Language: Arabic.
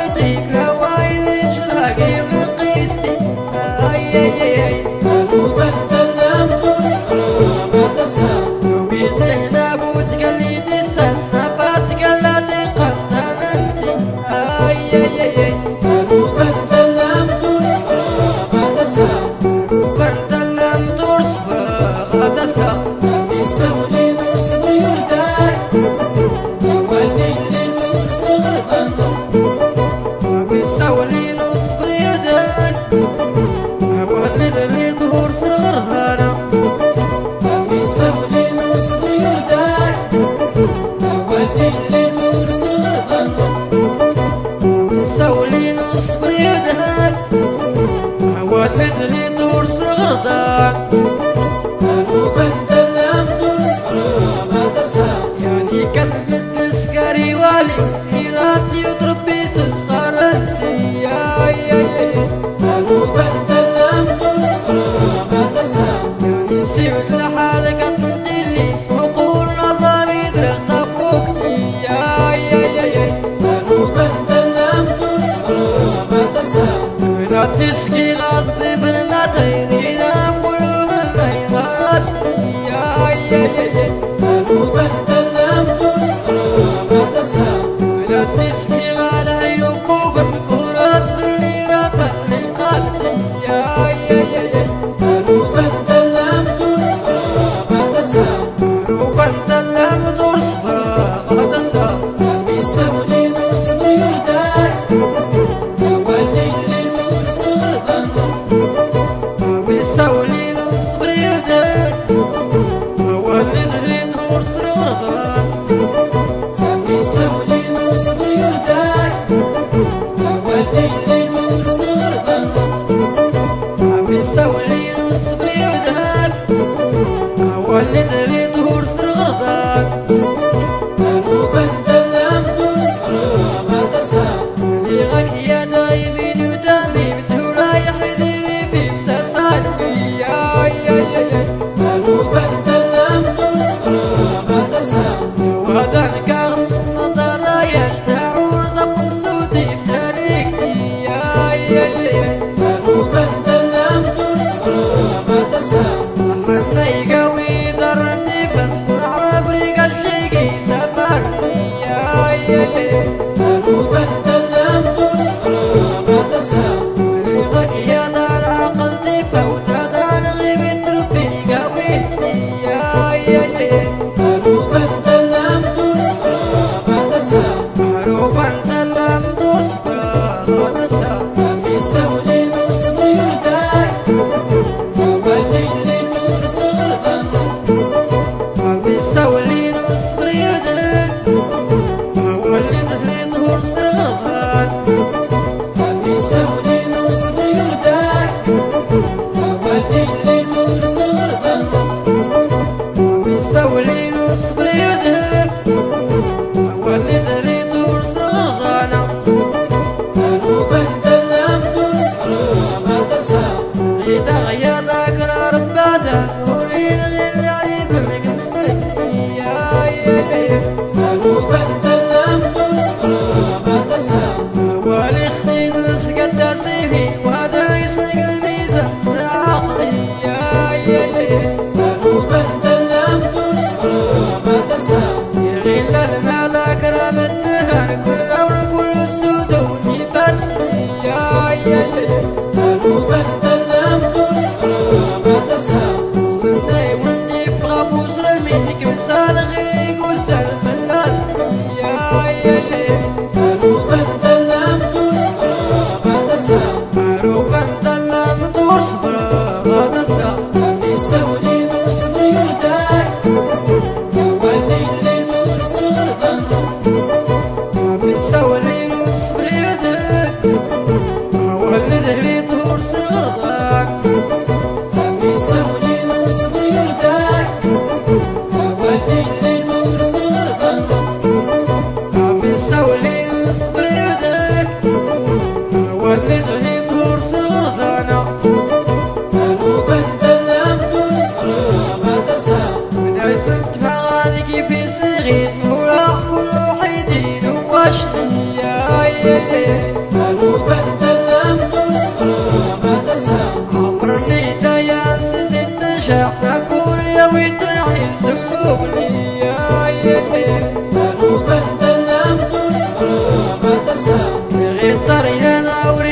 صورتك روايني شراقي ونقيستي وبتكلم تصرف بتسا وبيتهنا بوتقليد السنة فتقلد قطنتي وبتكلم تصرف بتسا وكنت لم تصبر غدسا في سولي نصب يرداي والليل نصغر وفي السولي نصبر يدك والد اللي ظهور صغرها في سولي نصب يرداي والليل نصغر سولي نصبر يدهك والد اللي دور صغردك وبتكلم تصرف بتسا يعني كلمة تسكري والي ميراتي وتربي تسخر انسي وبتكلم تصرف بتسا يعني سيبت لحالك تندليس وقول نظري درخت فوقتي وبتكلم تصرف بتسا لا تسقي غضب بالمطيرين كلهم يغرسني وبتكلم تصرف بتسا لا تسقي غالي وكوب الكرات اللي رفع قلبي وبتكلم تصرف بتسا وكنت لم تصبر غدسا في سولي نصب يرداي والليل نصغر في سولي نصبر يدك والد دور صغردك في سولي نصب يرداي والليل نصغر في سولي نصبر يدك والد دور صغردك وبتكلم تصرف بتسا لغك يا دايمين ودامي رايح يدري في افتسالبي وبتكلم تصرف بتسا وهدانك نظر يشتعور ضب الصوتي في تاريخي وبتكلم تصرف بتسا حنا يقوي درني بس على بريق الشيقي سفرني وبتكلم تصرف بتسا لغك يا دار عقل تفوت دار غيب تربي قويتي وبتكلم تصرف بتسا روبا انت لم تصبر غدسا في سولي نصب يرداي والليل نصغر في سولي نصبر يدك واللي ظهور صغردك في سولي نصب يرداي والليل نصغر في سولي نصبر يدك واللي ظهور صغردك وبتكلم تصرف بتسا إذا غيادك ربادا ورين غير عيب القصتي وبتكلم تصرف بتسا والاختي نسقت سيفي وهذا يسنق الميزان في عقلي وبتكلم تصرف بتسا يغيل المعلى كرام الدهر كل رون كل السدود يفسني وبتكلم تصرف بتسا سنتي وندي في غابوس رمينك مثال غير يقول سلف اللاسني وبتكلم تصرف بتسا غير طريانا